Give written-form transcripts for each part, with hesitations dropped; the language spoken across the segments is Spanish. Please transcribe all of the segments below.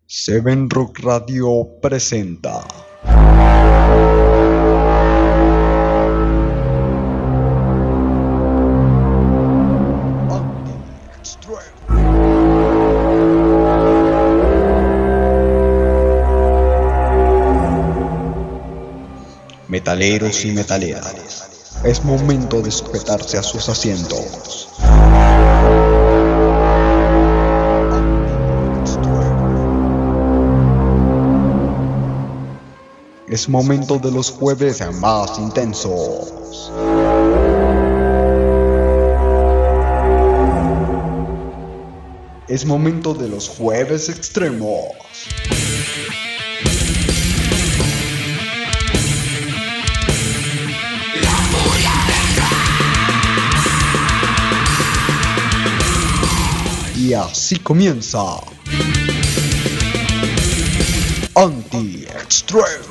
Seven Rock Radio presenta Metaleros y metaleras, es momento de sujetarse a sus asientos. Es momento de los jueves más intensos. Es momento de los jueves extremos. Y así comienza Anti-Extreme.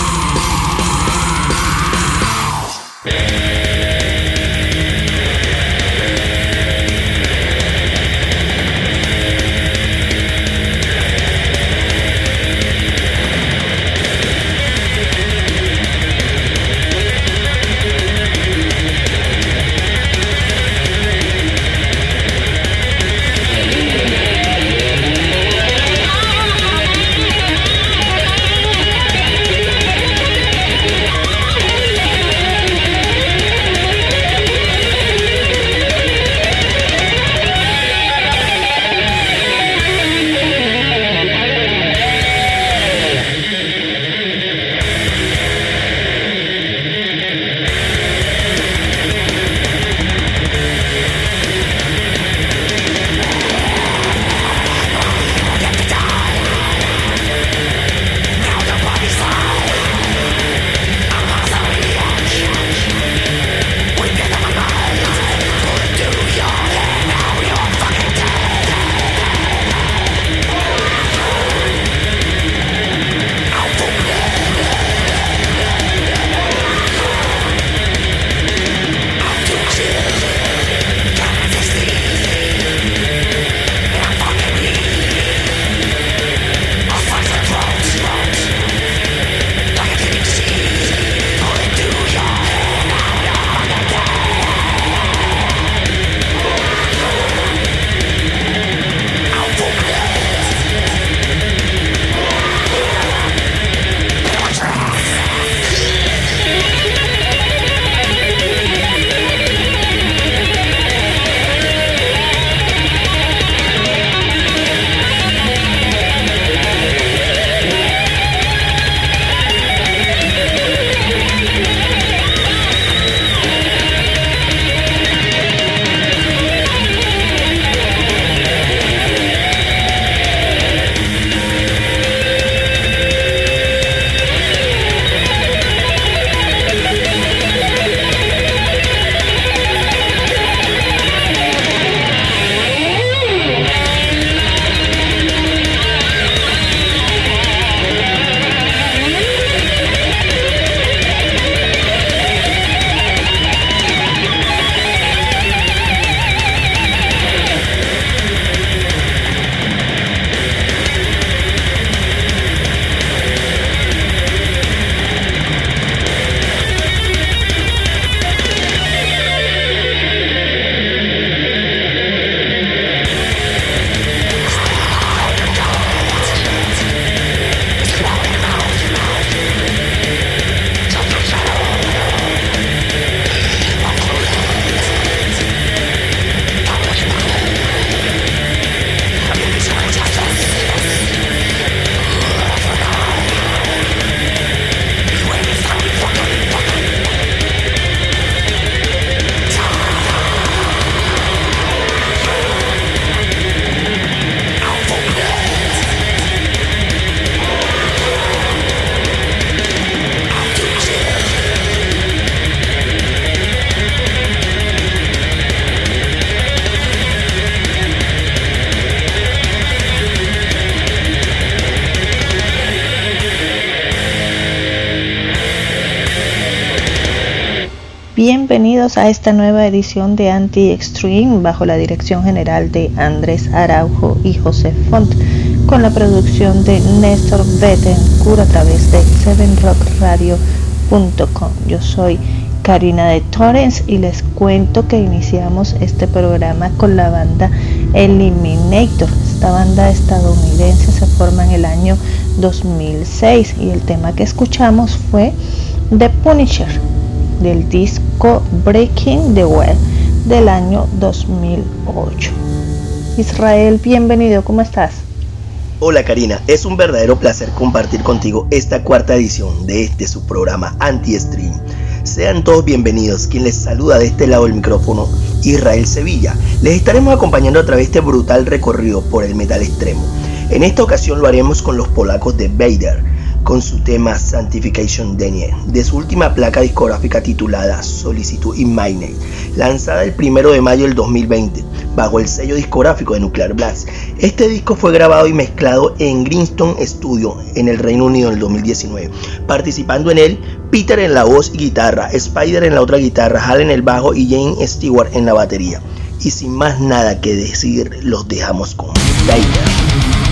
Bienvenidos a esta nueva edición de Anti-Extreme bajo la dirección general de Andrés Araujo y José Font. con la producción de Néstor Bettencourt a través de 7rockradio.com. Yo soy Karina de Torrens y les cuento que iniciamos este programa con la banda Eliminator. Esta banda estadounidense se forma en el año 2006 y el tema que escuchamos fue The Punisher del disco Breaking the Wall del año 2008. Israel, bienvenido, ¿cómo estás? Hola Karina, es un verdadero placer compartir contigo esta cuarta edición de su programa Anti-Stream. Sean todos bienvenidos, quien les saluda de este lado del micrófono, Israel Sevilla. Les estaremos acompañando a través de este brutal recorrido por el metal extremo. En esta ocasión lo haremos con los polacos de Vader, con su tema Sanctification Denie, de su última placa discográfica titulada Solitude in My Name, lanzada el 1 de mayo del 2020, bajo el sello discográfico de Nuclear Blast. Este disco fue grabado y mezclado en Greenstone Studio, en el Reino Unido, en el 2019, participando en él Peter en la voz y guitarra, Spider en la otra guitarra, Hal en el bajo y Jane Stewart en la batería. Y sin más nada que decir, los dejamos con Vader.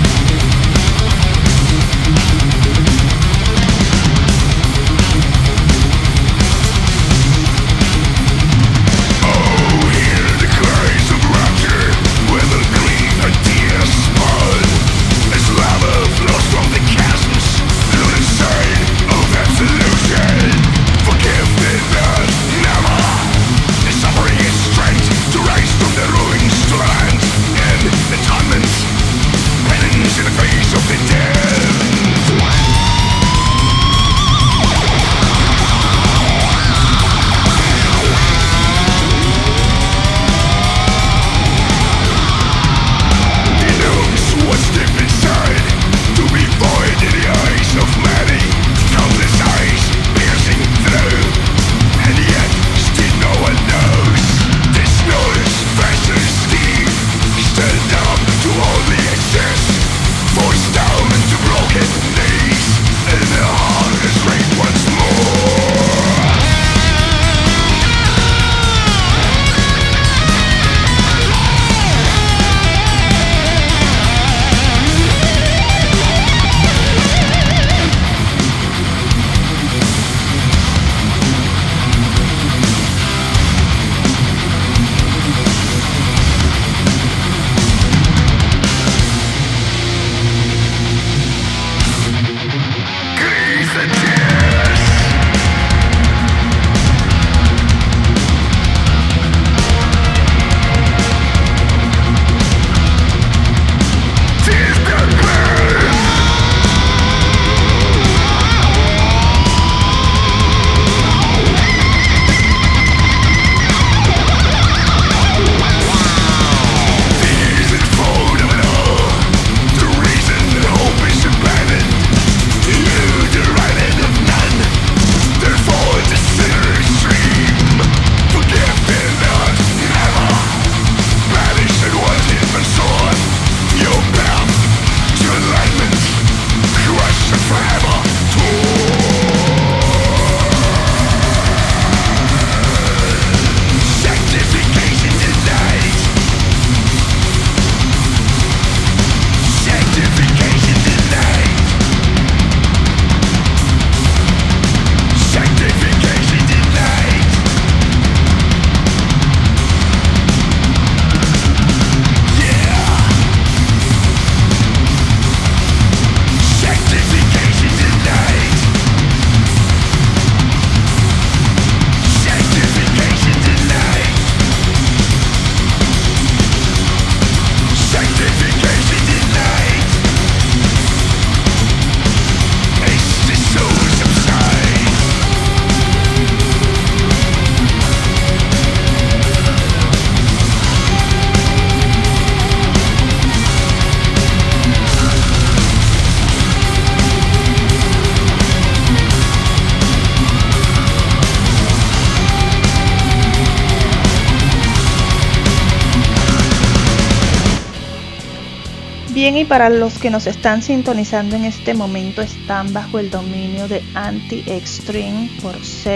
Bien, y para los que nos están sintonizando en este momento, están bajo el dominio de Anti-Extreme por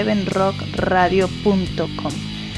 7rockradio.com.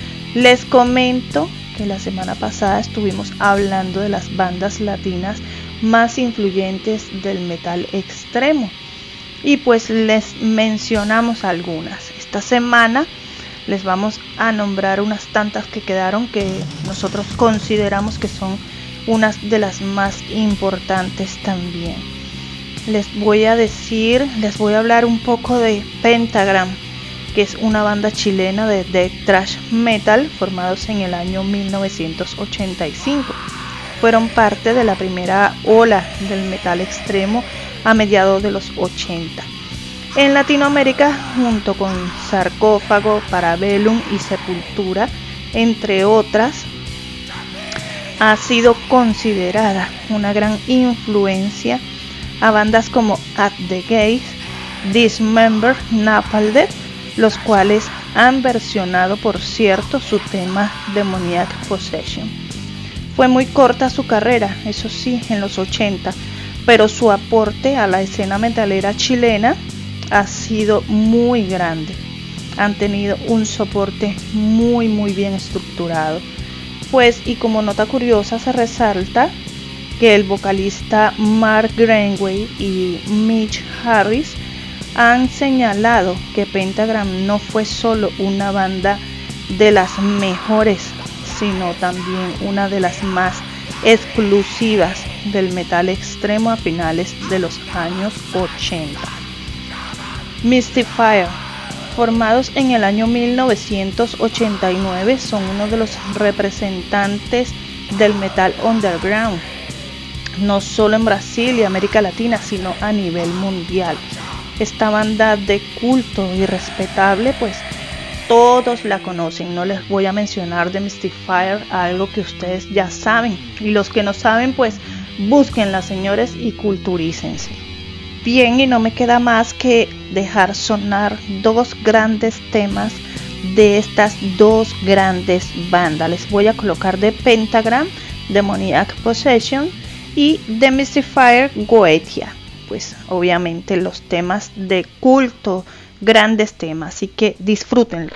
Les comento que la semana pasada estuvimos hablando de las bandas latinas más influyentes del metal extremo. Y pues les mencionamos algunas. Esta semana les vamos a nombrar unas tantas que quedaron que nosotros consideramos que son unas de las más importantes también. Les voy a hablar un poco de Pentagram, que es una banda chilena de death thrash metal formados en el año 1985. Fueron parte de la primera ola del metal extremo a mediados de los 80. En Latinoamérica, junto con Sarcófago, Parabellum y Sepultura, entre otras, ha sido considerada una gran influencia a bandas como At the Gates, Dismember, Napalm Death, los cuales han versionado, por cierto, su tema Demoniac Possession. Fue muy corta su carrera, eso sí, en los 80, pero su aporte a la escena metalera chilena ha sido muy grande. Han tenido un soporte muy bien estructurado. Pues, y como nota curiosa, se resalta que el vocalista Mark Greenway y Mitch Harris han señalado que Pentagram no fue solo una banda de las mejores, sino también una de las más exclusivas del metal extremo a finales de los años 80. Mystifier, formados en el año 1989, son uno de los representantes del metal underground, no solo en Brasil y América Latina, sino a nivel mundial. Esta banda de culto y respetable, pues todos la conocen. No les voy a mencionar de Mystifier, algo que ustedes ya saben, y los que no saben, pues búsquenla, señores, y culturícense. Bien, y no me queda más que dejar sonar dos grandes temas de estas dos grandes bandas. Les voy a colocar de Pentagram, Demoniac Possession, y de Mystifier, Goetia. Pues obviamente los temas de culto, grandes temas, así que disfrútenlo.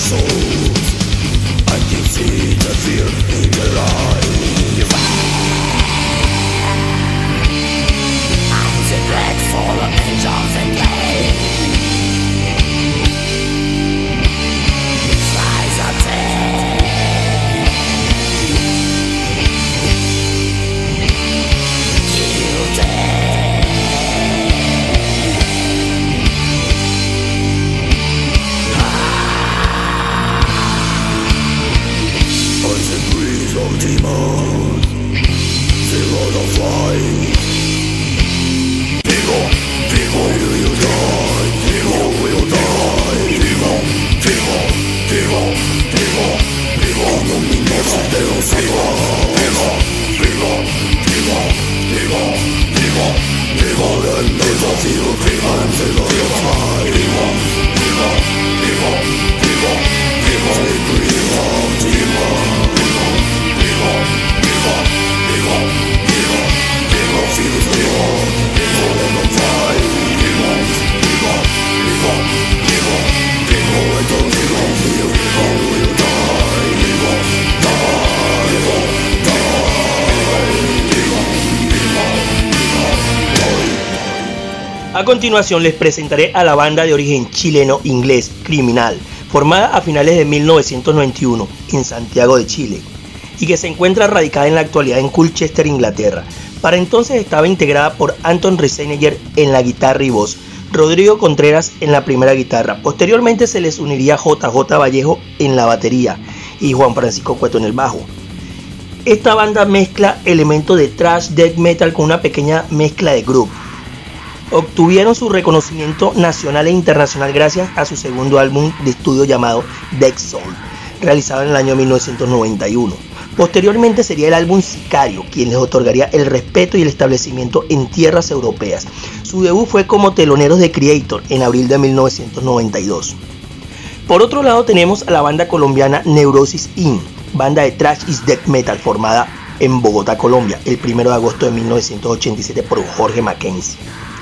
A continuación les presentaré a la banda de origen chileno-inglés Criminal, formada a finales de 1991 en Santiago de Chile y que se encuentra radicada en la actualidad en Colchester, Inglaterra. Para entonces estaba integrada por Anton Riesinger en la guitarra y voz, Rodrigo Contreras en la primera guitarra. Posteriormente se les uniría JJ Vallejo en la batería y Juan Francisco Cueto en el bajo. Esta banda mezcla elementos de thrash death metal con una pequeña mezcla de groove. Obtuvieron su reconocimiento nacional e internacional gracias a su segundo álbum de estudio llamado Death Soul, realizado en el año 1991. Posteriormente sería el álbum Sicario, quien les otorgaría el respeto y el establecimiento en tierras europeas. Su debut fue como teloneros de Creator en abril de 1992. Por otro lado tenemos a la banda colombiana Neurosis Inc., banda de thrash y death metal formada en Bogotá, Colombia, el 1 de agosto de 1987 por Jorge Mackenzie.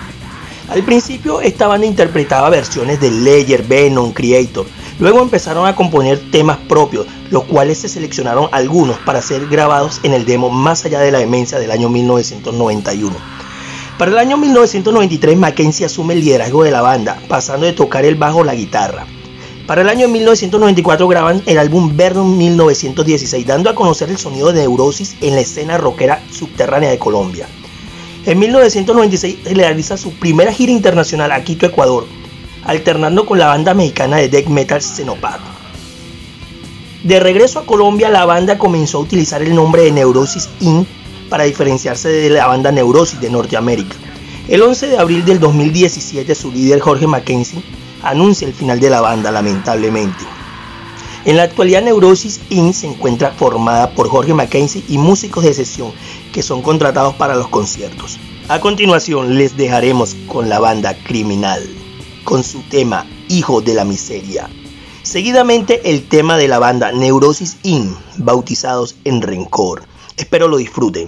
Al principio esta banda interpretaba versiones de Slayer, Venom, Creator. Luego empezaron a componer temas propios, los cuales se seleccionaron algunos para ser grabados en el demo Más allá de la demencia del año 1991. Para el año 1993 Mackenzie asume el liderazgo de la banda, pasando de tocar el bajo a la guitarra. Para el año 1994 graban el álbum Venom 1916, dando a conocer el sonido de Neurosis en la escena rockera subterránea de Colombia. En 1996 realiza su primera gira internacional a Quito, Ecuador, alternando con la banda mexicana de death metal Xenopad. De regreso a Colombia, la banda comenzó a utilizar el nombre de Neurosis Inc. para diferenciarse de la banda Neurosis de Norteamérica. El 11 de abril del 2017, su líder Jorge Mackenzie anuncia el final de la banda, lamentablemente. En la actualidad Neurosis Inc. se encuentra formada por Jorge Mackenzie y músicos de sesión que son contratados para los conciertos. A continuación les dejaremos con la banda Criminal, con su tema Hijo de la Miseria. Seguidamente el tema de la banda Neurosis Inc., bautizados en Rencor. Espero lo disfruten.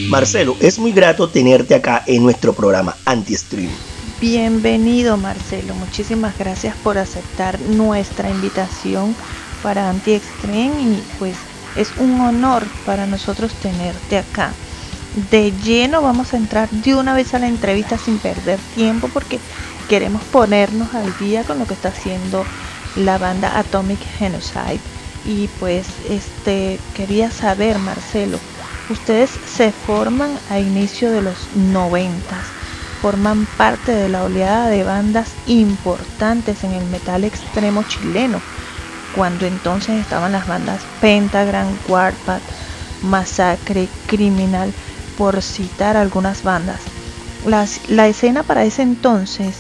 Marcelo, es muy grato tenerte acá en nuestro programa Anti-Stream. Bienvenido, Marcelo, muchísimas gracias por aceptar nuestra invitación para Anti-Extreme y pues es un honor para nosotros tenerte acá. De lleno vamos a entrar de una vez a la entrevista sin perder tiempo porque queremos ponernos al día con lo que está haciendo la banda Atomic Genocide. Y pues quería saber, Marcelo, ustedes se forman a inicio de los 90, forman parte de la oleada de bandas importantes en el metal extremo chileno, cuando entonces estaban las bandas Pentagram, Warpath, Masacre, Criminal, por citar algunas bandas. La escena para ese entonces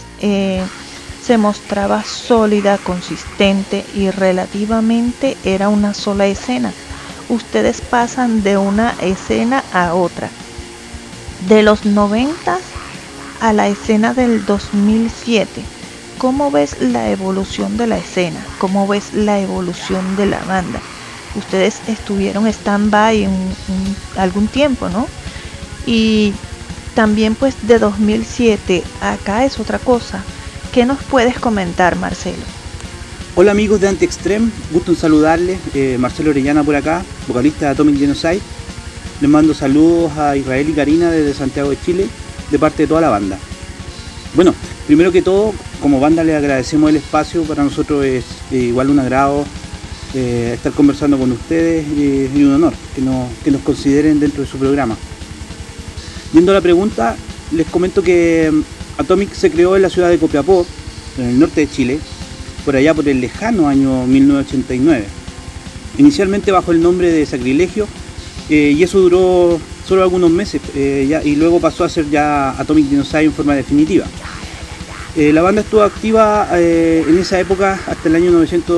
se mostraba sólida, consistente y relativamente era una sola escena. Ustedes pasan de una escena a otra, de los 90 a la escena del 2007. ¿Cómo ves la evolución de la escena? ¿Cómo ves la evolución de la banda? Ustedes estuvieron stand-by algún tiempo, ¿no? Y también pues de 2007 acá es otra cosa. ¿Qué nos puedes comentar, Marcelo? Hola amigos de Anti-Extreme, gusto en saludarles. Marcelo Orellana por acá, vocalista de Atomic Genocide. Les mando saludos a Israel y Karina desde Santiago de Chile, de parte de toda la banda. Bueno, primero que todo, como banda les agradecemos el espacio. Para nosotros es igual un agrado estar conversando con ustedes y un honor que nos consideren dentro de su programa. Yendo a la pregunta, les comento que Atomic se creó en la ciudad de Copiapó, en el norte de Chile, por allá por el lejano año 1989. Inicialmente bajo el nombre de Sacrilegio, y eso duró solo algunos meses, y luego pasó a ser ya Atomic Genocide en forma definitiva. La banda estuvo activa en esa época hasta el año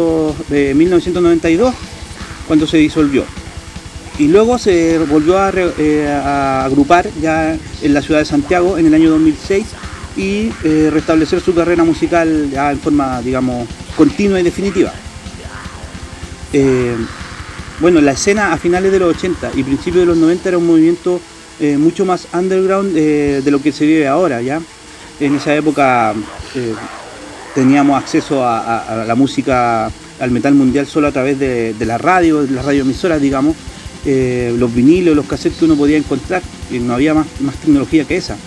1992, cuando se disolvió. Y luego se volvió a agrupar ya en la ciudad de Santiago en el año 2006 y restablecer su carrera musical ya en forma, digamos, continua y definitiva. Bueno, la escena a finales de los 80 y principios de los 90 era un movimiento mucho más underground de lo que se vive ahora, ¿ya? En esa época teníamos acceso a la música, al metal mundial solo a través de las radioemisoras, digamos, los vinilos, los cassettes que uno podía encontrar, y no había más tecnología que esa.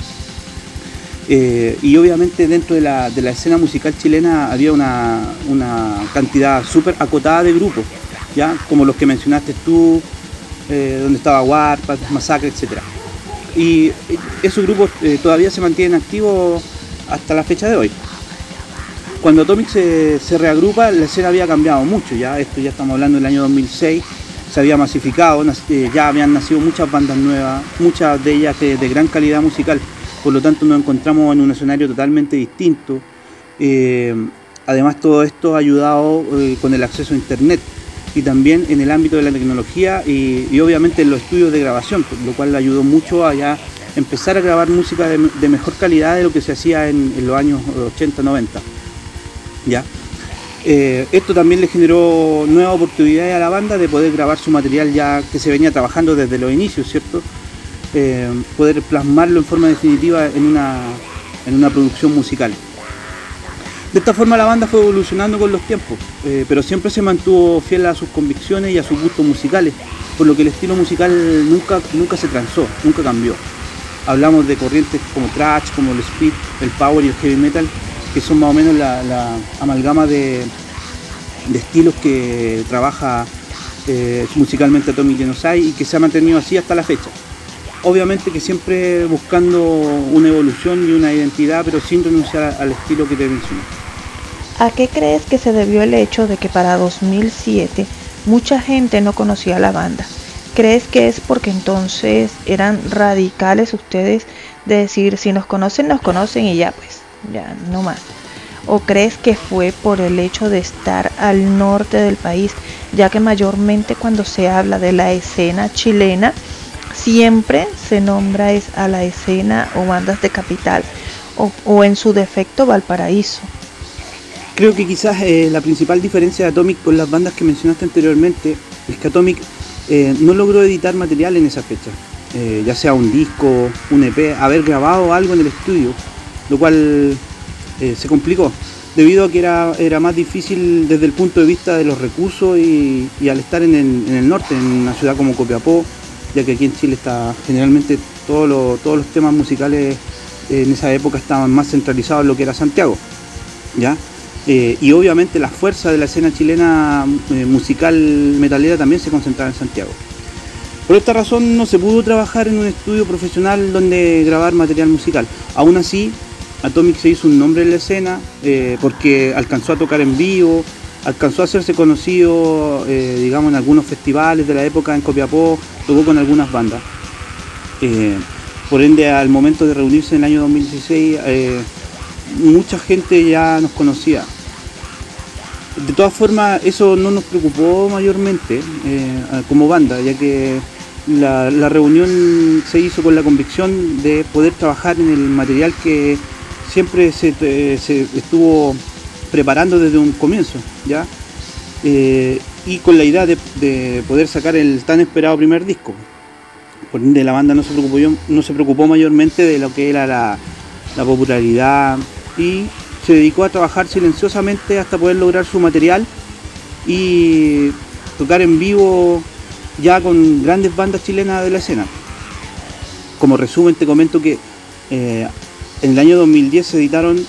Y obviamente dentro de la escena musical chilena había una cantidad súper acotada de grupos, ¿ya? Como los que mencionaste tú, donde estaba Warpath, Masacre, etc. Y esos grupos todavía se mantienen activos hasta la fecha de hoy. Cuando Atomic se reagrupa, la escena había cambiado mucho, ya estamos hablando del año 2006, se había masificado, ya habían nacido muchas bandas nuevas, muchas de ellas de gran calidad musical, por lo tanto nos encontramos en un escenario totalmente distinto. Además todo esto ha ayudado con el acceso a internet y también en el ámbito de la tecnología y obviamente en los estudios de grabación, lo cual ayudó mucho a ya empezar a grabar música de mejor calidad de lo que se hacía en los años 80-90. ¿Ya? Esto también le generó nuevas oportunidades a la banda de poder grabar su material ya que se venía trabajando desde los inicios, ¿cierto? Poder plasmarlo en forma definitiva en una producción musical. De esta forma la banda fue evolucionando con los tiempos, pero siempre se mantuvo fiel a sus convicciones y a sus gustos musicales, por lo que el estilo musical nunca se transó, nunca cambió. Hablamos de corrientes como thrash, como el speed, el power y el heavy metal, que son más o menos la amalgama de estilos que trabaja musicalmente Atomic Genocide y que se ha mantenido así hasta la fecha. Obviamente que siempre buscando una evolución y una identidad, pero sin renunciar al estilo que te mencioné. ¿A qué crees que se debió el hecho de que para 2007 mucha gente no conocía a la banda? ¿Crees que es porque entonces eran radicales ustedes de decir si nos conocen y ya pues, ya no más? ¿O crees que fue por el hecho de estar al norte del país, ya que mayormente cuando se habla de la escena chilena siempre se nombra a la escena o bandas de capital o en su defecto Valparaíso? Creo que quizás la principal diferencia de Atomic con las bandas que mencionaste anteriormente es que Atomic no logró editar material en esa fecha. ya sea un disco, un EP, haber grabado algo en el estudio, lo cual se complicó, debido a que era más difícil desde el punto de vista de los recursos y al estar en el norte, en una ciudad como Copiapó, ya que aquí en Chile está generalmente todos los temas musicales en esa época estaban más centralizados en lo que era Santiago, ¿ya? Y obviamente la fuerza de la escena chilena musical metalera también se concentraba en Santiago. Por esta razón no se pudo trabajar en un estudio profesional donde grabar material musical. Aún así, Atomic se hizo un nombre en la escena porque alcanzó a tocar en vivo, alcanzó a hacerse conocido, digamos, en algunos festivales de la época en Copiapó, tocó con algunas bandas. Por ende, al momento de reunirse en el año 2016, mucha gente ya nos conocía. De todas formas, eso no nos preocupó mayormente como banda, ya que la reunión se hizo con la convicción de poder trabajar en el material que siempre se estuvo preparando desde un comienzo, ¿ya? Y con la idea de poder sacar el tan esperado primer disco. Por ende, la banda no se preocupó mayormente de lo que era la popularidad y se dedicó a trabajar silenciosamente hasta poder lograr su material y tocar en vivo ya con grandes bandas chilenas de la escena. Como resumen te comento que en el año 2010 se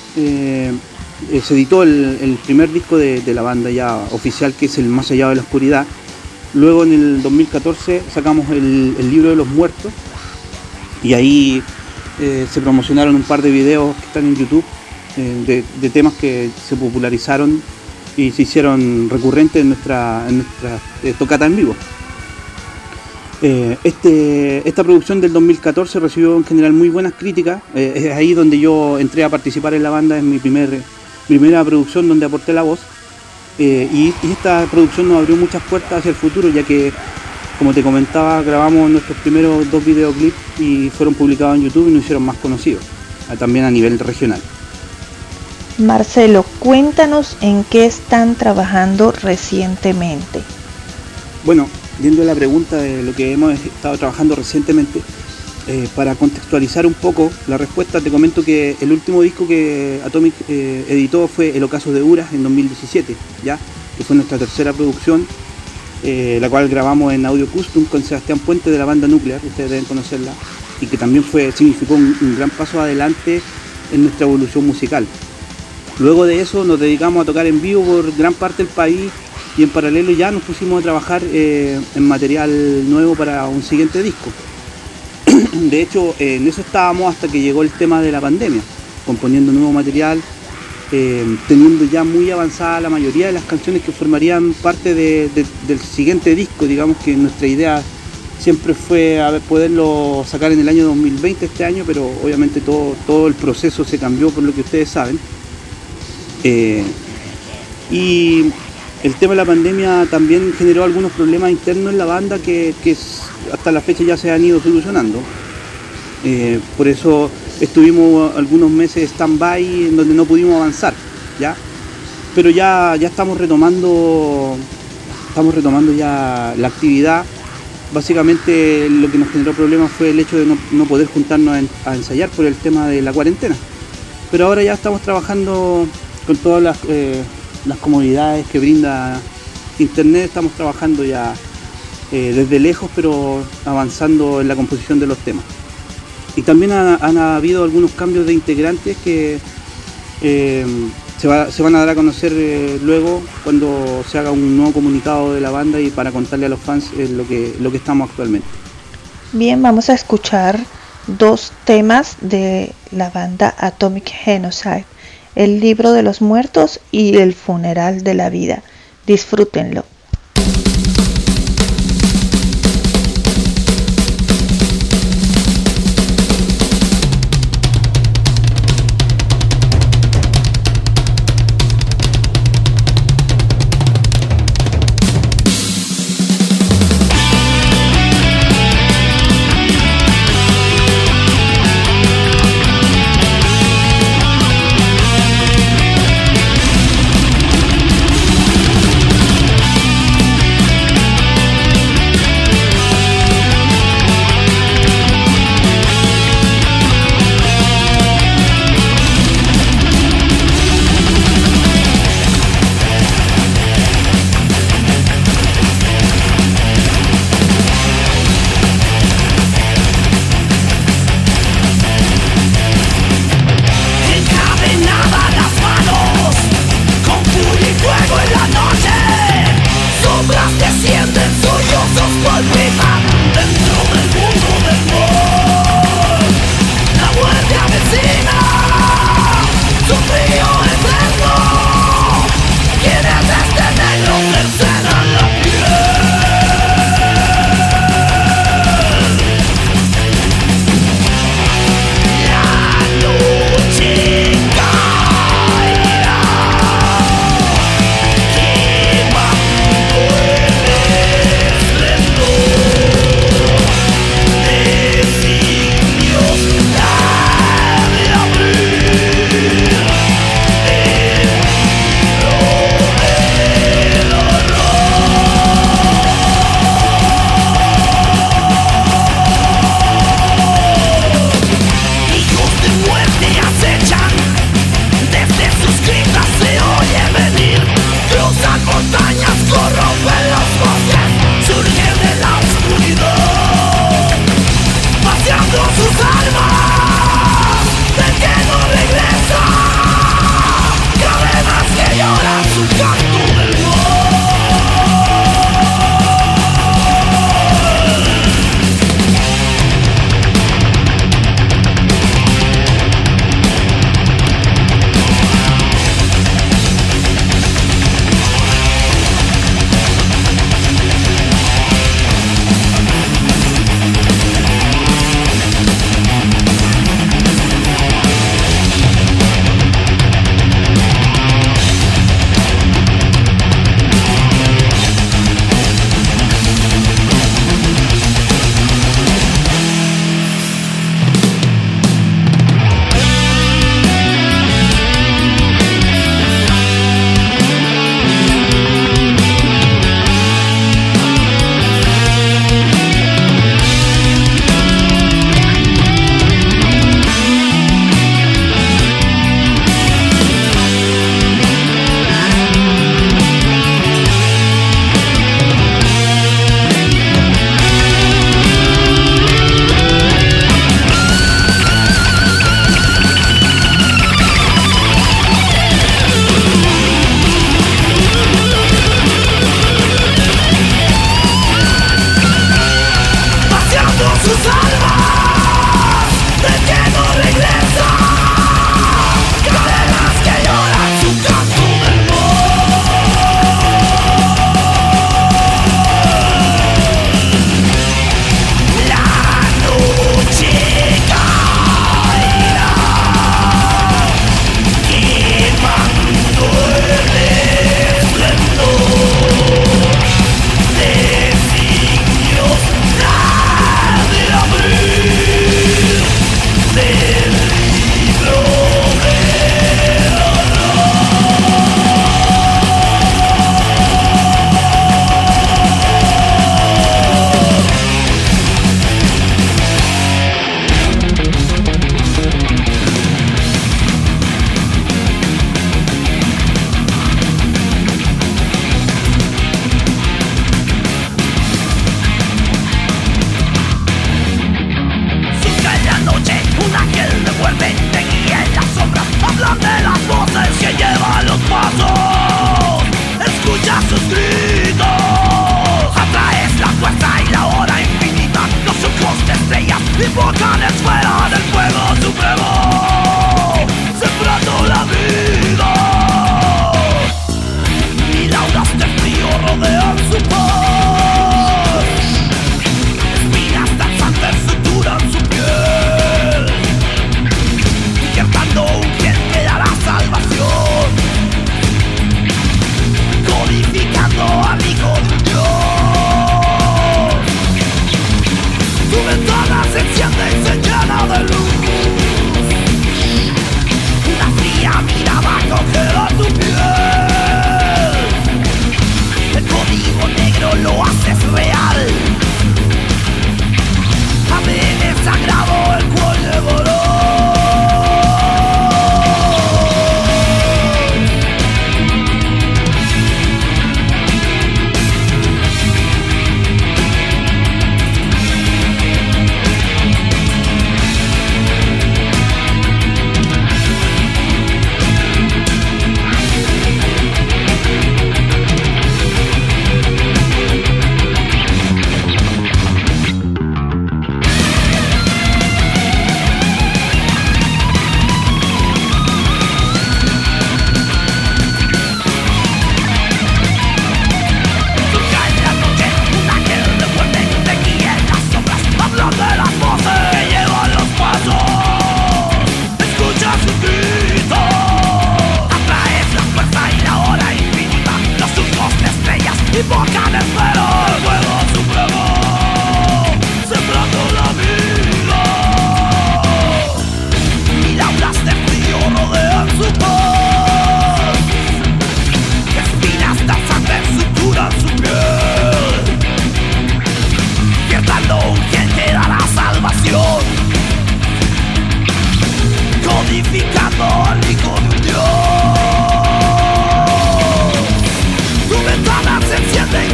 editó el primer disco de la banda ya oficial, que es el Más allá de la oscuridad. Luego en el 2014 sacamos el libro de los muertos y ahí se promocionaron un par de videos que están en YouTube de temas que se popularizaron y se hicieron recurrentes en nuestra tocata en vivo. Esta producción del 2014 recibió en general muy buenas críticas. Es ahí donde yo entré a participar en la banda, en mi primera producción donde aporté la voz. Y esta producción nos abrió muchas puertas hacia el futuro, ya que, como te comentaba, grabamos nuestros primeros 2 videoclips y fueron publicados en YouTube y nos hicieron más conocidos, también a nivel regional. Marcelo, cuéntanos en qué están trabajando recientemente. Bueno, viendo la pregunta de lo que hemos estado trabajando recientemente, para contextualizar un poco la respuesta, te comento que el último disco que Atomic editó fue El Ocaso de Uras en 2017, ¿ya? Que fue nuestra tercera producción, la cual grabamos en Audio Custom con Sebastián Puente de la banda Nuclear, ustedes deben conocerla, y que también significó un gran paso adelante en nuestra evolución musical. Luego de eso nos dedicamos a tocar en vivo por gran parte del país y en paralelo ya nos pusimos a trabajar en material nuevo para un siguiente disco. De hecho, en eso estábamos hasta que llegó el tema de la pandemia, componiendo nuevo material, teniendo ya muy avanzada la mayoría de las canciones que formarían parte del siguiente disco. Digamos que nuestra idea siempre fue poderlo sacar en el año 2020, este año, pero obviamente todo el proceso se cambió por lo que ustedes saben. Y el tema de la pandemia también generó algunos problemas internos en la banda que hasta la fecha ya se han ido solucionando. Por eso estuvimos algunos meses stand-by en donde no pudimos avanzar, ¿ya? Pero ya estamos retomando ya la actividad. Básicamente lo que nos generó problemas fue el hecho de no poder juntarnos a ensayar por el tema de la cuarentena. Pero ahora ya estamos trabajando con todas las comodidades que brinda internet, estamos trabajando ya desde lejos, pero avanzando en la composición de los temas. Y también han habido algunos cambios de integrantes que se van a dar a conocer luego cuando se haga un nuevo comunicado de la banda y para contarle a los fans lo que estamos actualmente. Bien, vamos a escuchar 2 temas de la banda Atomic Genocide: El libro de los muertos y El funeral de la vida. Disfrútenlo.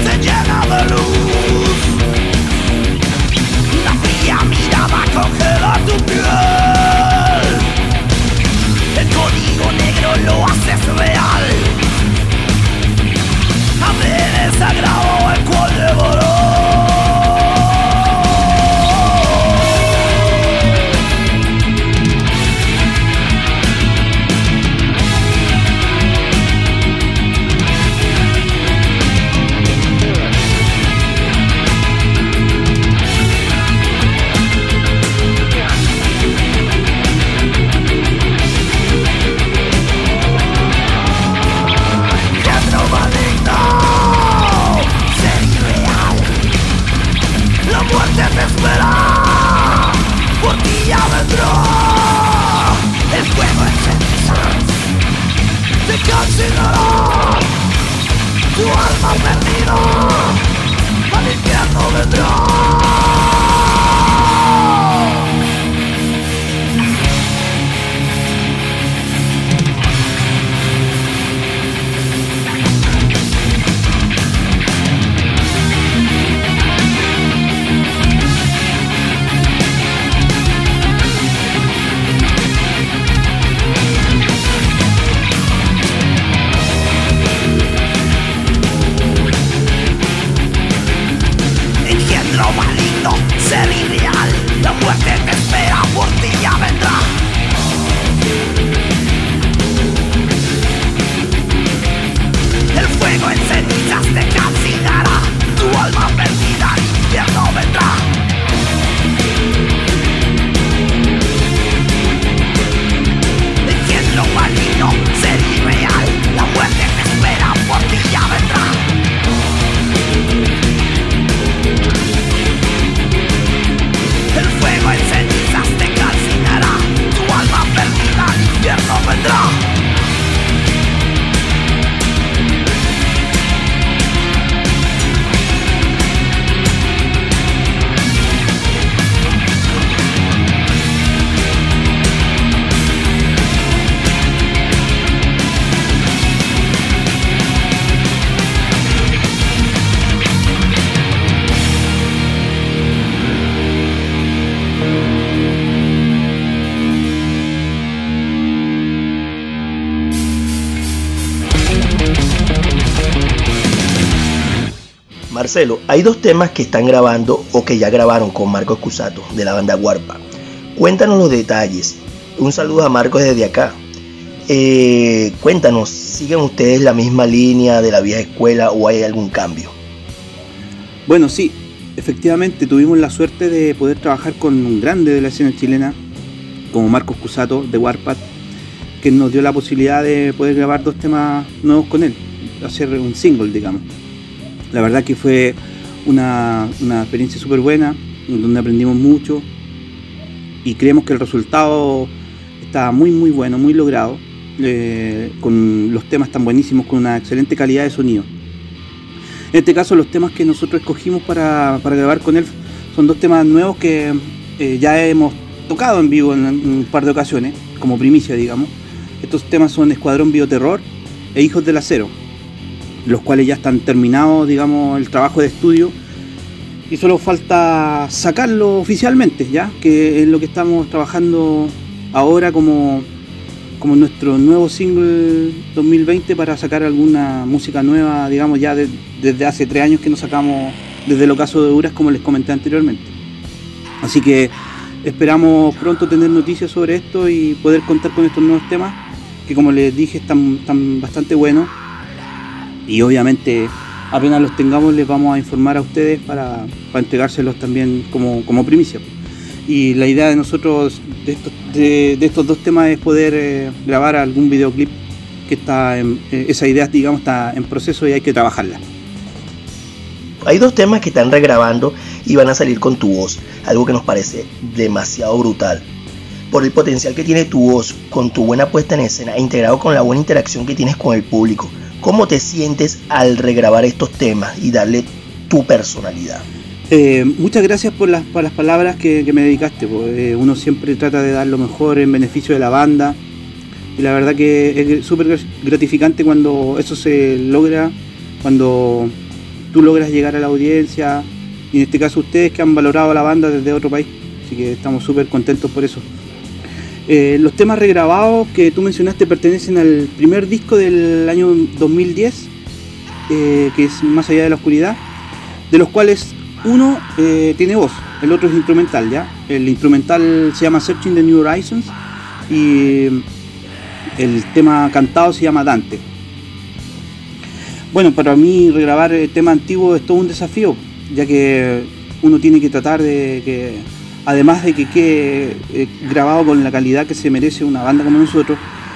se llena de luz. La fría mirada congela tu piel. El código negro lo haces real. Abre sagrado el cual devoró. Te espera, por ti ya vendrá. El fuego en cenizas te calcinará. Tu alma perdida al infierno vendrá. Maligno, ser irreal, la muerte te espera, por ti ya vendrá. El fuego en cenizas te calcinará, tu alma perdida al infierno vendrá. Engendro maligno, ser irreal, la muerte te espera, por ti ya vendrá. El fuego en cenizas te calcinará, tu alma perdida al infierno vendrá. Marcelo, hay dos temas que están grabando o que ya grabaron con Marcos Cusato de la banda Warpath. Cuéntanos los detalles. Un saludo a Marcos desde acá. Cuéntanos, ¿siguen ustedes la misma línea de la vieja escuela o hay algún cambio? Bueno, sí, efectivamente tuvimos la suerte de poder trabajar con un grande de la escena chilena como Marcos Cusato de Warpath, que nos dio la posibilidad de poder grabar dos temas nuevos con él, hacer un single, digamos. La verdad que fue una experiencia súper buena, donde aprendimos mucho y creemos que el resultado está muy muy bueno, muy logrado, con los temas tan buenísimos, con una excelente calidad de sonido. En este caso los temas que nosotros escogimos para grabar con él son dos temas nuevos que ya hemos tocado en vivo en un par de ocasiones, como primicia, digamos. Estos temas son Escuadrón Bioterror e Hijos del Acero, los cuales ya están terminados, digamos, el trabajo de estudio y solo falta sacarlo oficialmente, ya que es lo que estamos trabajando ahora como nuestro nuevo single 2020 para sacar alguna música nueva, digamos, ya desde hace 3 años que nos sacamos desde el ocaso de Duras, como les comenté anteriormente. Así que esperamos pronto tener noticias sobre esto y poder contar con estos nuevos temas que, como les dije, están bastante buenos. Y obviamente apenas los tengamos les vamos a informar a ustedes para entregárselos también como primicia. Y la idea de nosotros de estos dos temas es poder grabar algún videoclip que esa idea, digamos, está en proceso y hay que trabajarla. Hay dos temas que están regrabando y van a salir con tu voz, algo que nos parece demasiado brutal. Por el potencial que tiene tu voz, con tu buena puesta en escena, integrado con la buena interacción que tienes con el público, ¿cómo te sientes al regrabar estos temas y darle tu personalidad? Muchas gracias por las palabras que me dedicaste. Uno siempre trata de dar lo mejor en beneficio de la banda y la verdad que es súper gratificante cuando eso se logra, cuando tú logras llegar a la audiencia, y en este caso ustedes que han valorado a la banda desde otro país, así que estamos súper contentos por eso. Los temas regrabados que tú mencionaste pertenecen al primer disco del año 2010, que es Más allá de la oscuridad, de los cuales uno tiene voz, el otro es instrumental, ¿ya? El instrumental se llama Searching the New Horizons y el tema cantado se llama Dante. Bueno, para mí regrabar el tema antiguo es todo un desafío, ya que uno tiene que tratar de que, además de que quede grabado con la calidad que se merece una banda como nosotros,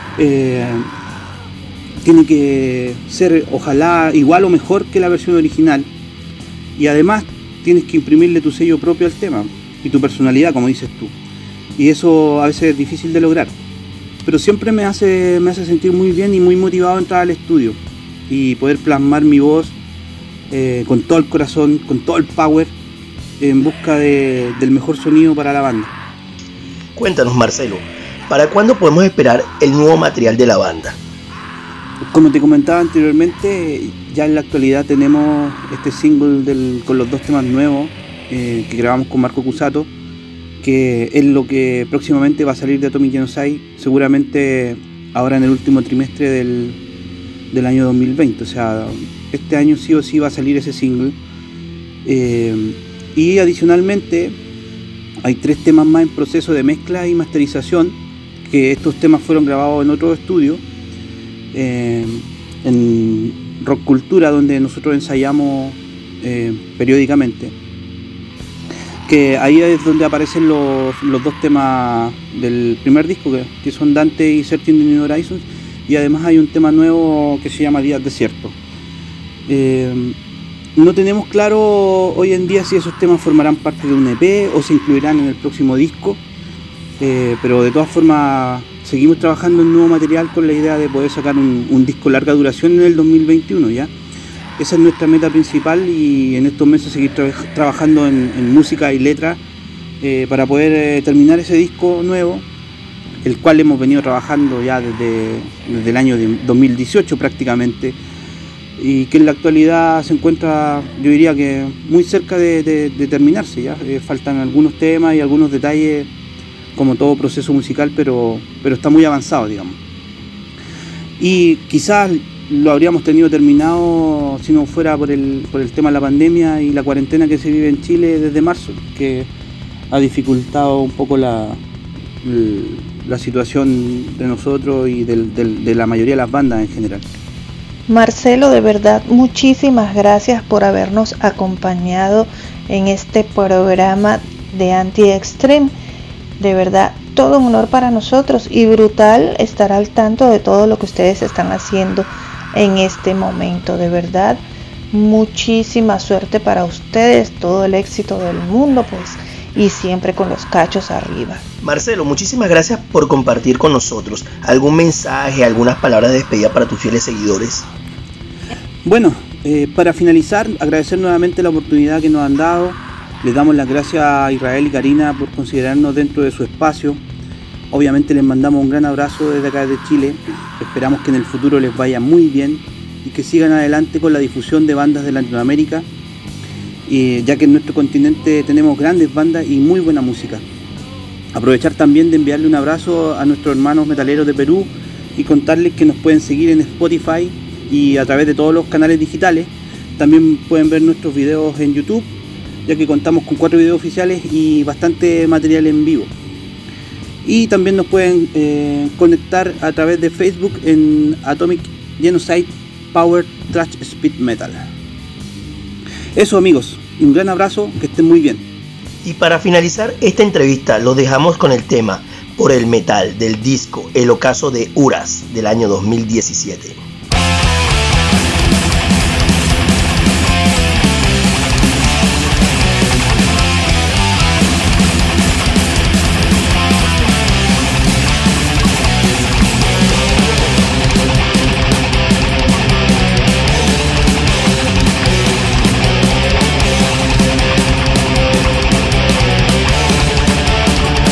tiene que ser ojalá igual o mejor que la versión original, y además tienes que imprimirle tu sello propio al tema y tu personalidad, como dices tú, y eso a veces es difícil de lograr, pero siempre me hace sentir muy bien y muy motivado a entrar al estudio y poder plasmar mi voz con todo el corazón, con todo el power, en busca del mejor sonido para la banda. Cuéntanos, Marcelo, ¿para cuándo podemos esperar el nuevo material de la banda? Como te comentaba anteriormente, ya en la actualidad tenemos este single con los 2 temas nuevos que grabamos con Marco Cusato, que es lo que próximamente va a salir de Atomic Genocide, seguramente ahora en el último trimestre del año 2020, o sea, este año sí o sí va a salir ese single. Y adicionalmente hay 3 temas más en proceso de mezcla y masterización, que estos temas fueron grabados en otro estudio, en Rock Cultura, donde nosotros ensayamos periódicamente, que ahí es donde aparecen los 2 temas del primer disco, que son Dante y Searching the New Horizons, y además hay un tema nuevo que se llama Días Desiertos. No tenemos claro hoy en día si esos temas formarán parte de un EP o se incluirán en el próximo disco, pero de todas formas seguimos trabajando en nuevo material con la idea de poder sacar un disco larga duración en el 2021, ¿ya? Esa es nuestra meta principal, y en estos meses seguir trabajando en música y letra para poder terminar ese disco nuevo, el cual hemos venido trabajando ya desde el año 2018 prácticamente, y que en la actualidad se encuentra, yo diría que muy cerca de terminarse, ya faltan algunos temas y algunos detalles como todo proceso musical, pero está muy avanzado, digamos, y quizás lo habríamos tenido terminado si no fuera por el tema de la pandemia y la cuarentena que se vive en Chile desde marzo, que ha dificultado un poco la situación de nosotros y de la mayoría de las bandas en general. Marcelo, de verdad, muchísimas gracias por habernos acompañado en este programa de Anti-Extreme. De verdad, todo un honor para nosotros y brutal estar al tanto de todo lo que ustedes están haciendo en este momento. De verdad, muchísima suerte para ustedes, todo el éxito del mundo, pues, y siempre con los cachos arriba. Marcelo, muchísimas gracias por compartir con nosotros. ¿Algún mensaje, algunas palabras de despedida para tus fieles seguidores? Bueno, para finalizar, agradecer nuevamente la oportunidad que nos han dado. Les damos las gracias a Israel y Karina por considerarnos dentro de su espacio. Obviamente les mandamos un gran abrazo desde acá de Chile. Esperamos que en el futuro les vaya muy bien y que sigan adelante con la difusión de bandas de Latinoamérica, ya que en nuestro continente tenemos grandes bandas y muy buena música. Aprovechar también de enviarle un abrazo a nuestros hermanos metaleros de Perú y contarles que nos pueden seguir en Spotify y a través de todos los canales digitales. También pueden ver nuestros videos en YouTube, ya que contamos con 4 videos oficiales y bastante material en vivo. Y también nos pueden conectar a través de Facebook en Atomic Genocide Power Thrash Speed Metal. Eso, amigos, un gran abrazo, que estén muy bien. Y para finalizar esta entrevista los dejamos con el tema Por el Metal del disco El Ocaso de Uras del año 2017.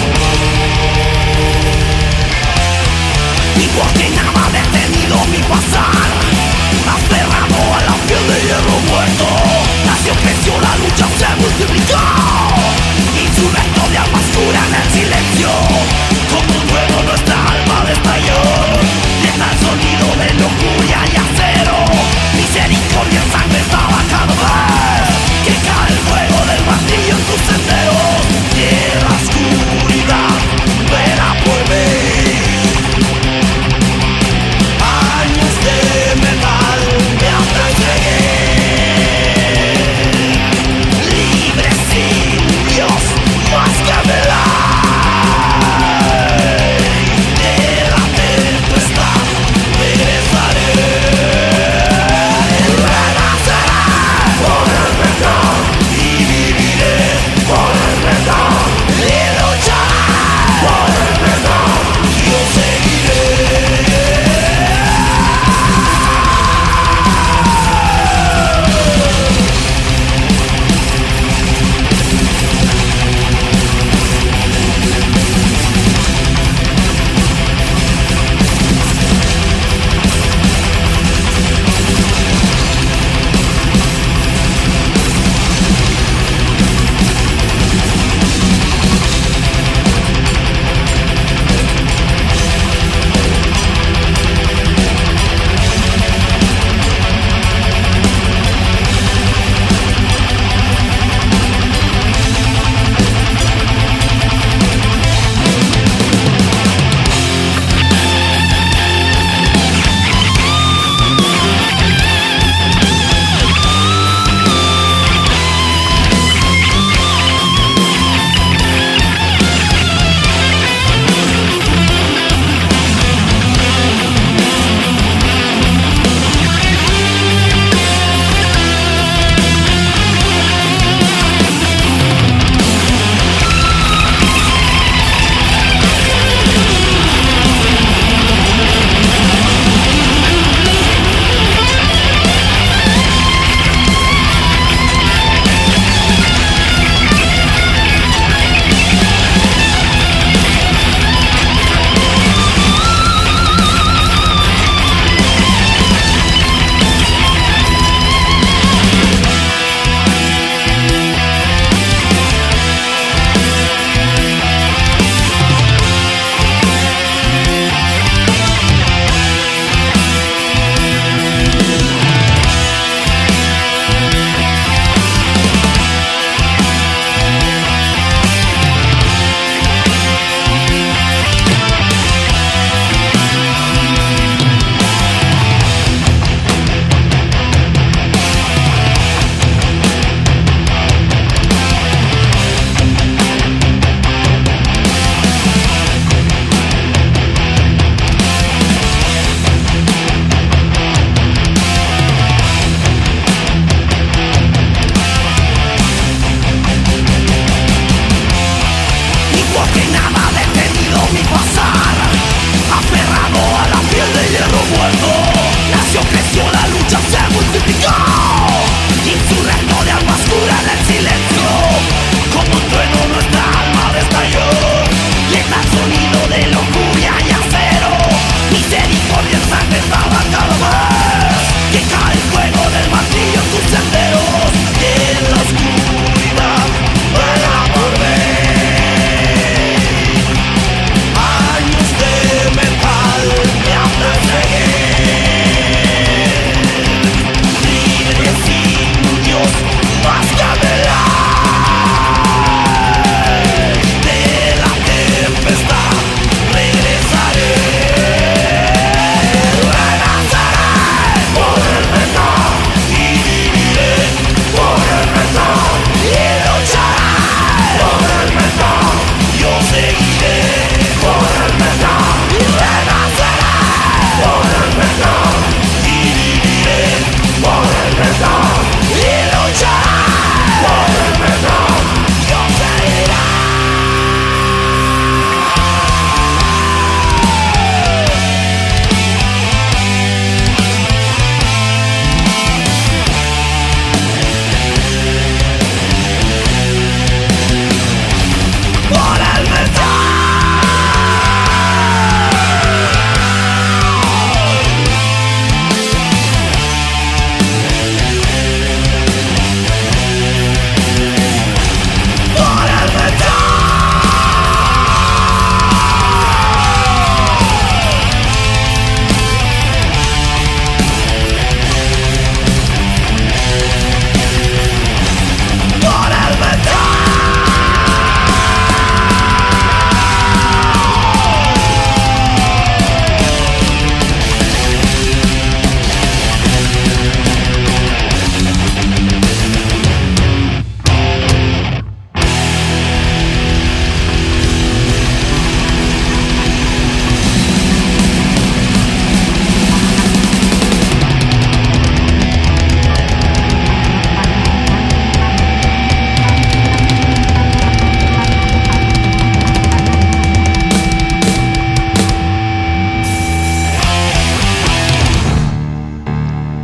Mi coordenada detenido mi pasión.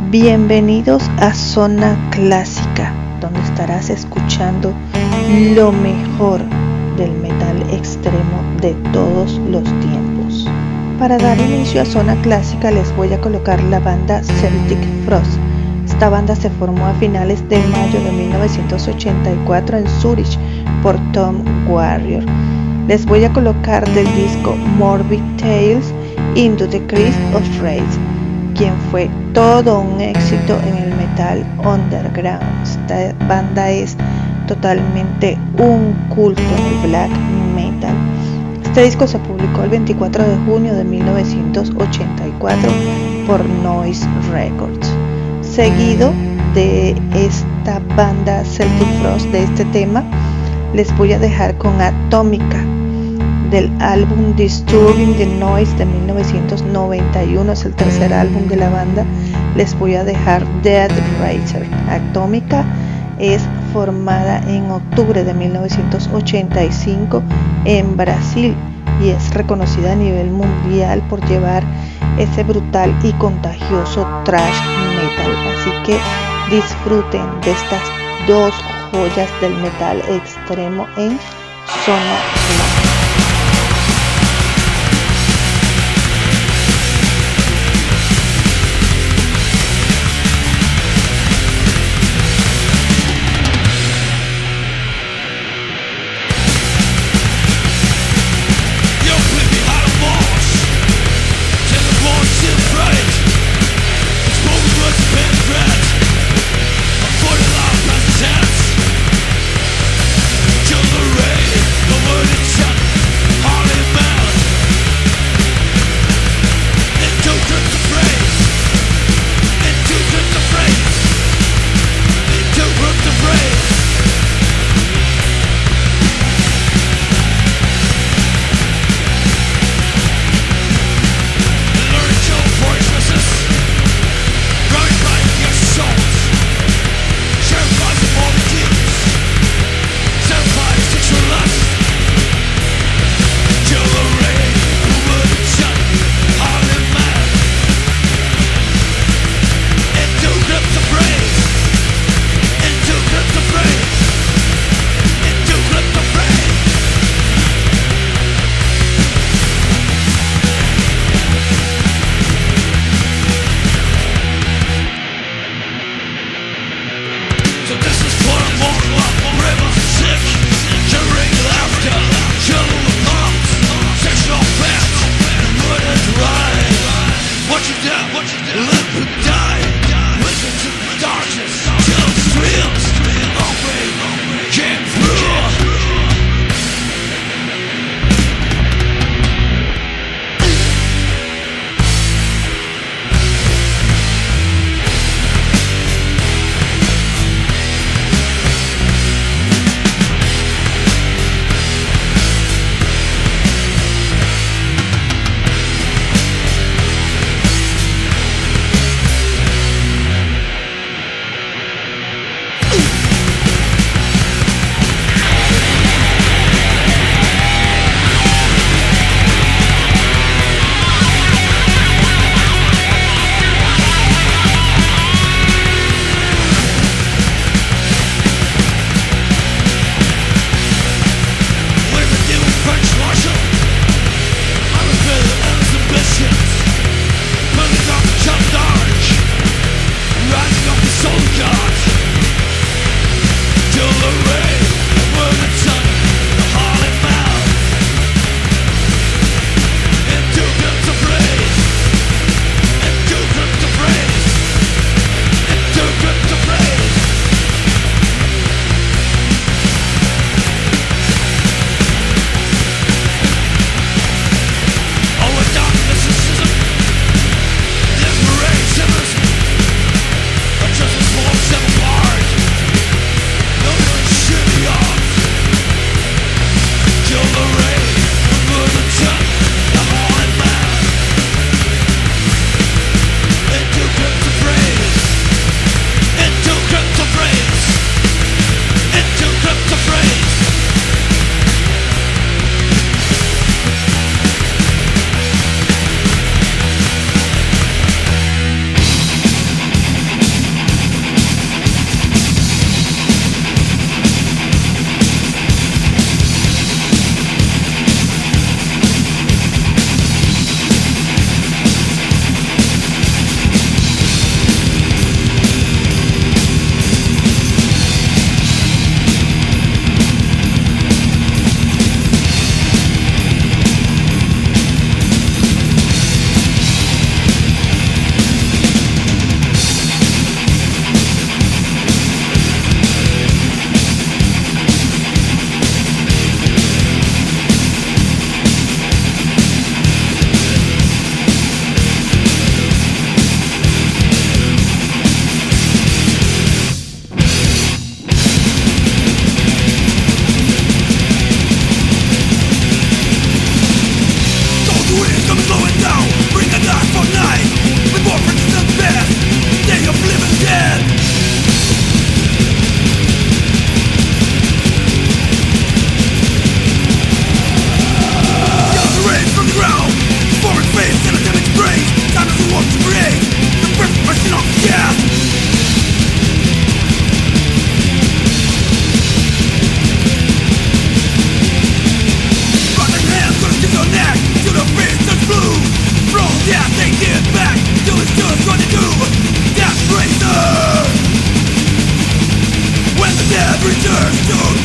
Bienvenidos a Zona Clásica, donde estarás escuchando lo mejor del metal extremo de todos los tiempos. Para dar inicio a Zona Clásica les voy a colocar la banda Celtic Frost. Esta banda se formó a finales de mayo de 1984 en Zurich por Tom Warrior. Les voy a colocar del disco Morbid Tales Into the Crest of Rage, quien fue todo un éxito en el metal underground. Esta banda es totalmente un culto en el black metal. Este disco se publicó el 24 de junio de 1984 por Noise Records. Seguido de esta banda Celtic Frost, de este tema, les voy a dejar con Atomica, del álbum Disturbing the Noise de 1991, es el tercer álbum de la banda. Les voy a dejar Death Racer. Atomica es formada en octubre de 1985 en Brasil y es reconocida a nivel mundial por llevar ese brutal y contagioso thrash metal. Así que disfruten de estas dos joyas del metal extremo en Zona Clásica.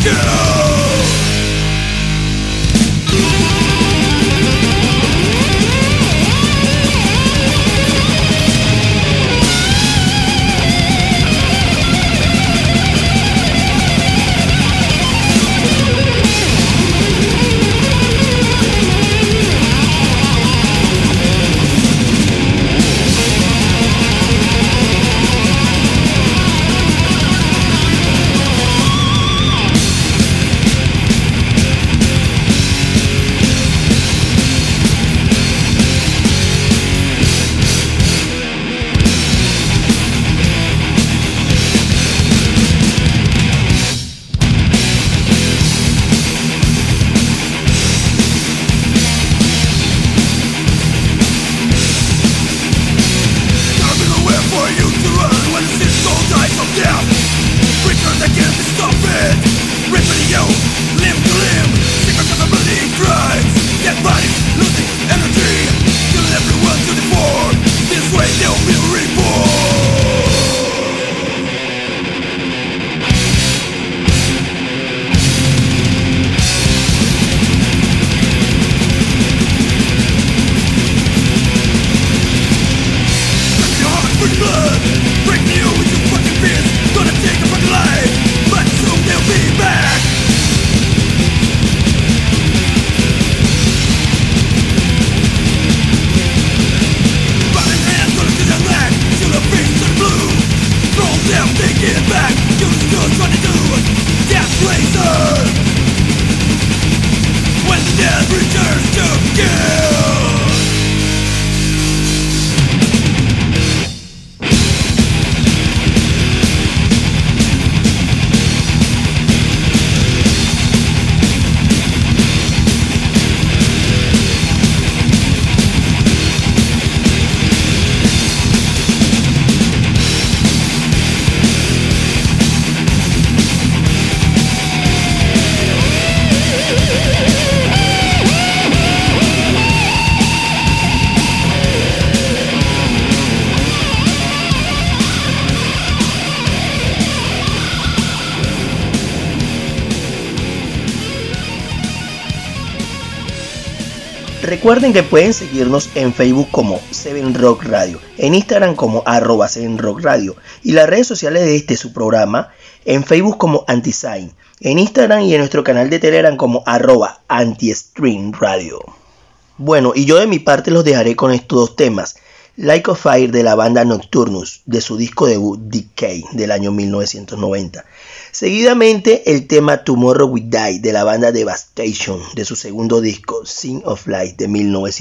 Recuerden que pueden seguirnos en Facebook como 7Rock Radio, en Instagram como @7Rock Radio y las redes sociales de su programa en Facebook como Antisign, en Instagram y en nuestro canal de Telegram como @Anti-Stream Radio. Bueno, y yo de mi parte los dejaré con estos dos temas. Like a Fire de la banda Nocturnus, de su disco debut Decay del año 1990. Seguidamente el tema Tomorrow We Die de la banda Devastation, de su segundo disco Sin of Light de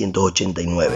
1989.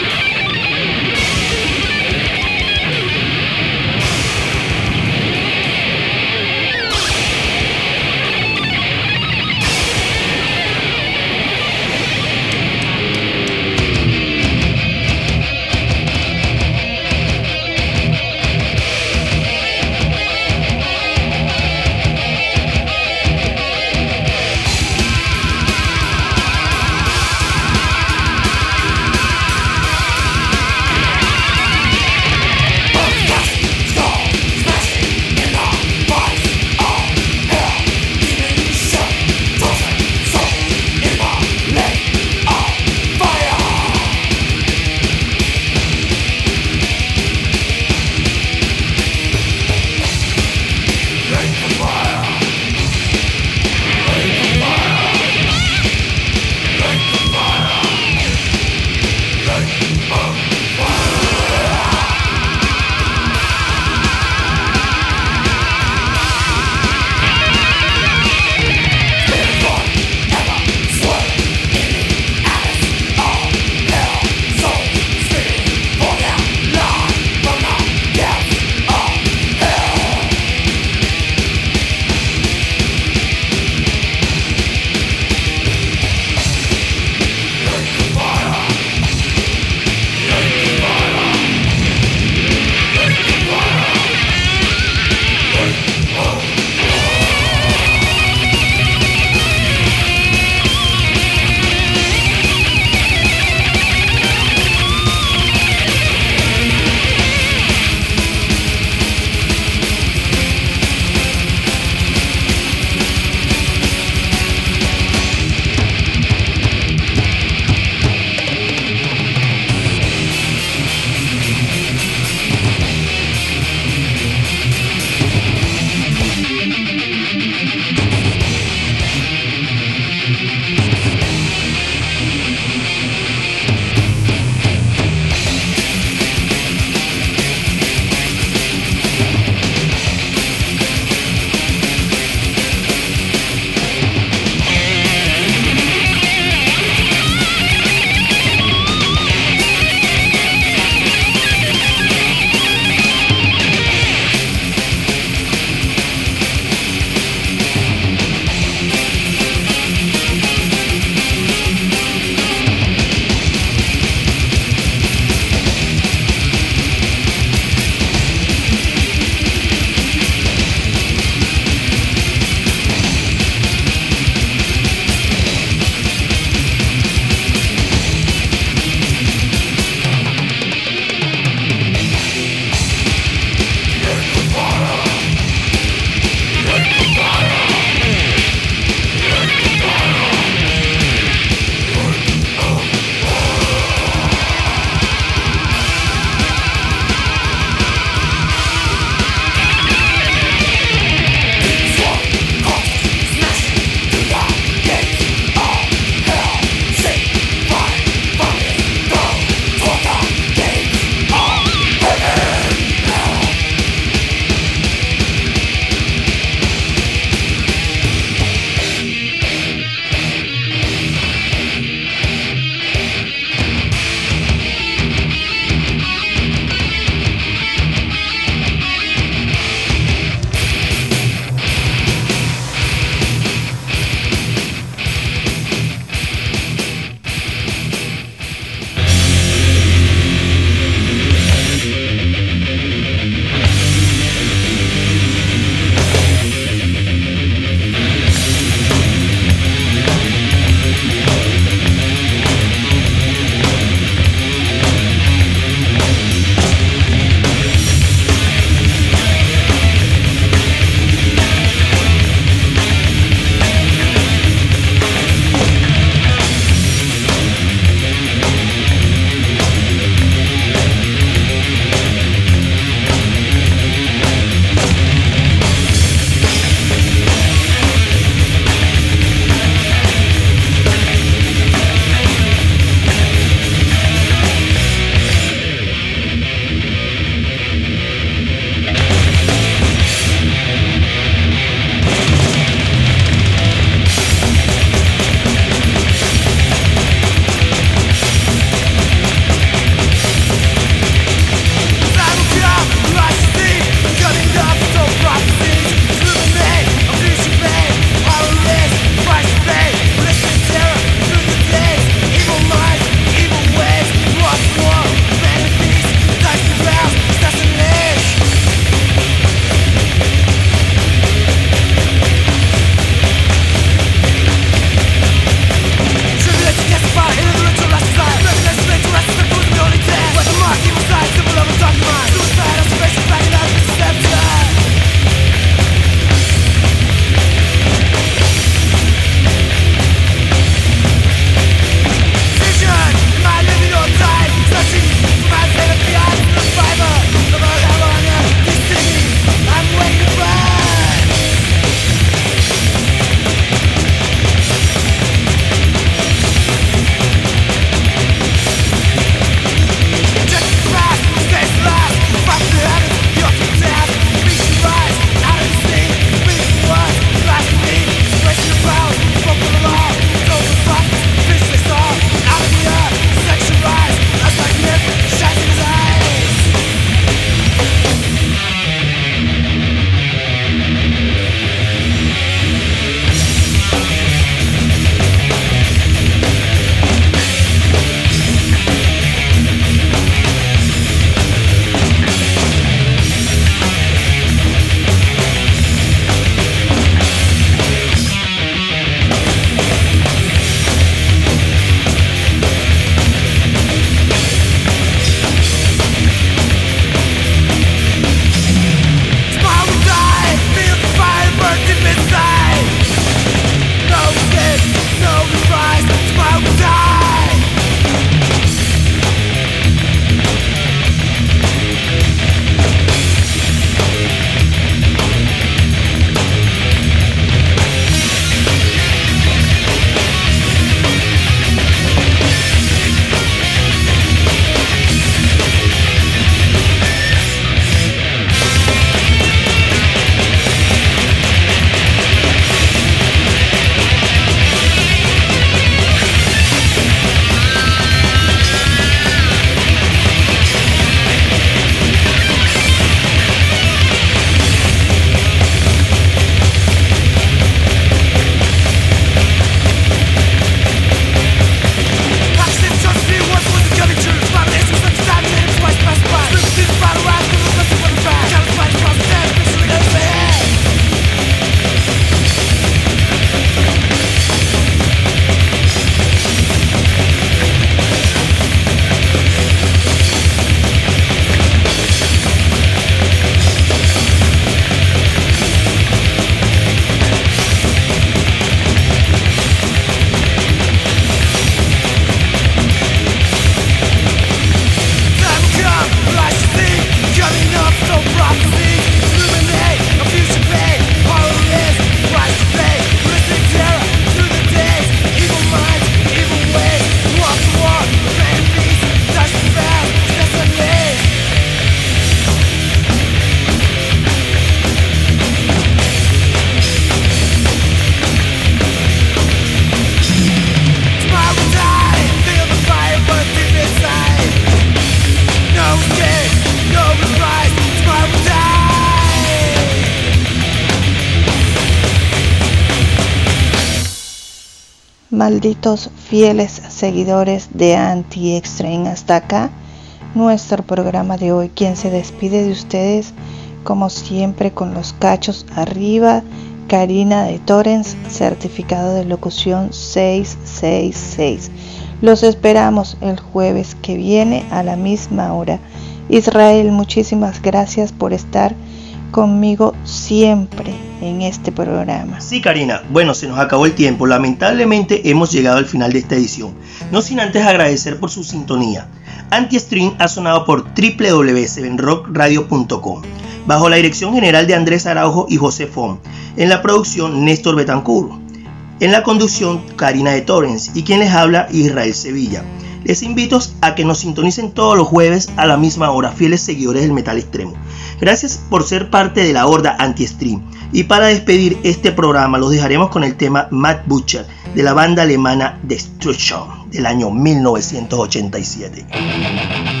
malditos fieles seguidores de Anti-Extreme. Hasta acá nuestro programa de hoy. Quien se despide de ustedes, como siempre, con los cachos arriba, Karina de Torrens, certificado de locución 666. Los esperamos el jueves que viene a la misma hora. Israel, muchísimas gracias por estar conmigo siempre en este programa. Sí, Karina, bueno, se nos acabó el tiempo. Lamentablemente hemos llegado al final de esta edición, no sin antes agradecer por su sintonía. Anti-Stream ha sonado por www.7rockradio.com bajo la dirección general de Andrés Araujo y José Fon. En la producción, Néstor Betancourt. En la conducción, Karina de Torrens. Y quien les habla, Israel Sevilla. Les invito a que nos sintonicen todos los jueves a la misma hora, fieles seguidores del metal extremo. Gracias por ser parte de la horda Anti-Stream. Y para despedir este programa los dejaremos con el tema Mad Butcher de la banda alemana Destruction del año 1987.